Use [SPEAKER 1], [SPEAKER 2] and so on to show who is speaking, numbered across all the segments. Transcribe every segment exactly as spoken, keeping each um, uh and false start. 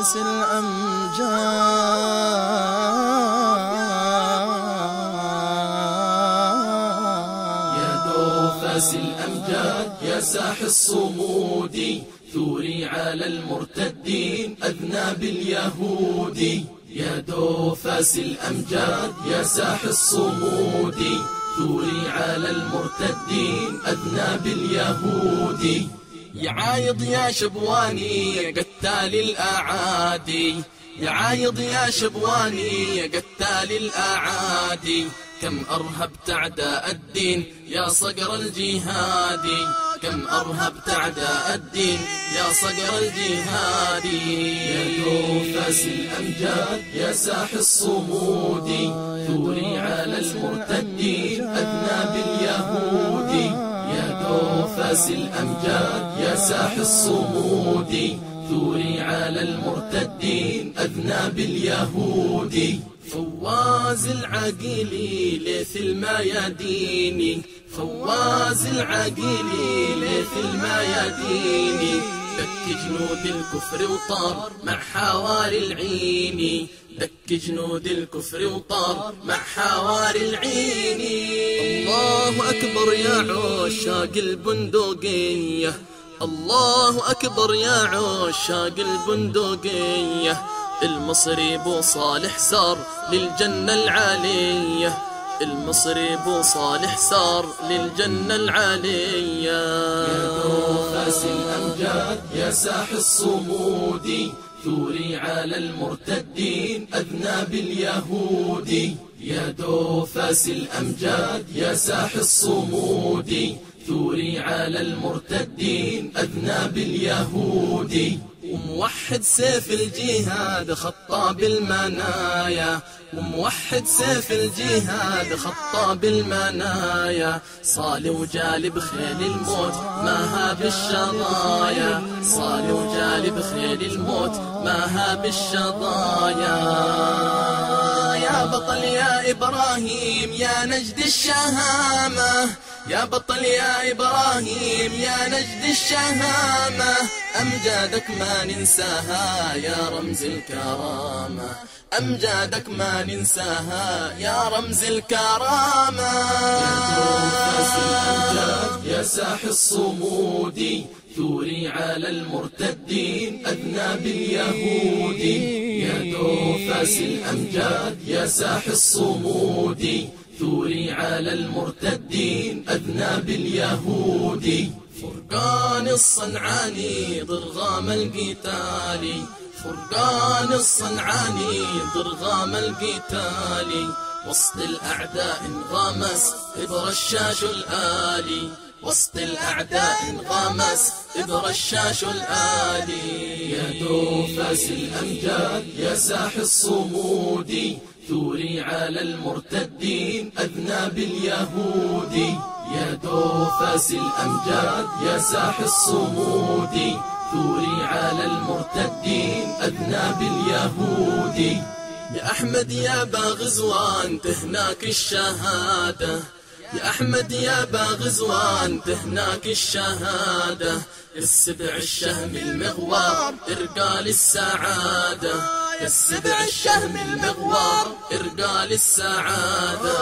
[SPEAKER 1] فاس الأمجاد
[SPEAKER 2] يا دوفاس الأمجاد يا ساح الصمود ثوري على المرتدين أذناب اليهود. يا دوفاس الأمجاد يا ساح الصمود ثوري على المرتدين أذناب اليهود. يا عايض يا شبواني قتال الأعادي، يا عايض يا شبواني قتال الأعادي، كم أرهبت أعداء الدين يا صقر الجهادي، كم أرهبت أعداء الدين يا صقر الجهادي. يا دوفاس الأمجاد يا ساح الصمود ثوري على المرتدين أذناب اليهود. يا دوفاس الأمجاد يا ساح الصمود ثوري على المرتدين أذناب اليهود. فواز العقيلي ليث الميادين، فواز العقيلي ليث الميادين، دك جنود الكفر وطار مع حواري العين، دك جنود الكفر وطار مع حواري العين. الله أكبر يا عشاق البندقية، الله أكبر يا عشاق البندقية، المصري بو صالح سار للجنة العالية، المصري بو صالح سار للجنة العالية. يا دوفاس الأمجاد يا ساح الصمود ثوري على المرتدين أذناب اليهود. يا دوفاس الأمجاد يا ساح الصمود ثوري على المرتدين أذناب اليهود. وموحد سيف الجهاد خطاب المنايا، وموحد سيف الجهاد خطاب المنايا، صالي وجالب خيل الموت ما هاب الشظايا، صالي وجالب خيل الموت ما هاب الشظايا. يا بطل يا إبراهيم يا نجد الشهامة، يا بطل يا إبراهيم يا نجد الشهامة، أمجادك ما ننساها يا رمز الكرامة، أمجادك ما ننساها يا رمز الكرامة. يا دوفاس الأمجاد يا ساح الصمود ثوري على المرتدين أذناب اليهود. يا دوفاس الأمجاد يا ساح الصمود ثوري على المرتدين أذناب اليهود. فرقان الصنعاني ضرغام القتال، فرقان الصنعاني ضرغام القتال، وسط الأعداء انغمس برشاش الآلي، وسط الأعداء انغمس برشاش الآلي. يا دوفاس الأمجاد يا ساح الصمود ثوري على المرتدين أذناب اليهود. يا دوفاس الأمجاد يا ساح الصمود ثوري على المرتدين أذناب اليهود. يا أحمد يا باغزوان تهناك الشهادة، يا أحمد يا باغزوان تهناك الشهادة، السبع الشهم المغوار إرقال السعادة، السبع الشهم المغوار إرقال السعادة.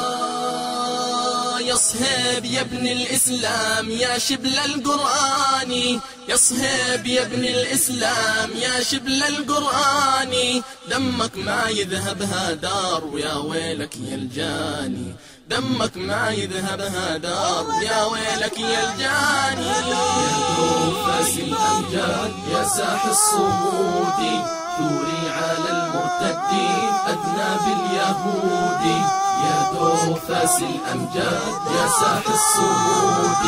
[SPEAKER 2] يا صهيب يا ابن الإسلام يا شبل القرآن، يا صهيب يا ابن الإسلام يا شبل القرآن، دمك ما يذهب هدار ويا ويلك يا الجاني، دمك ما يذهب هدار يا ويلك يا الجاني. يا دوفاس الأمجاد يا ساح الصمود ثوري على المرتدين أذناب اليهود. يا دوفاس الأمجاد يا ساح الصمود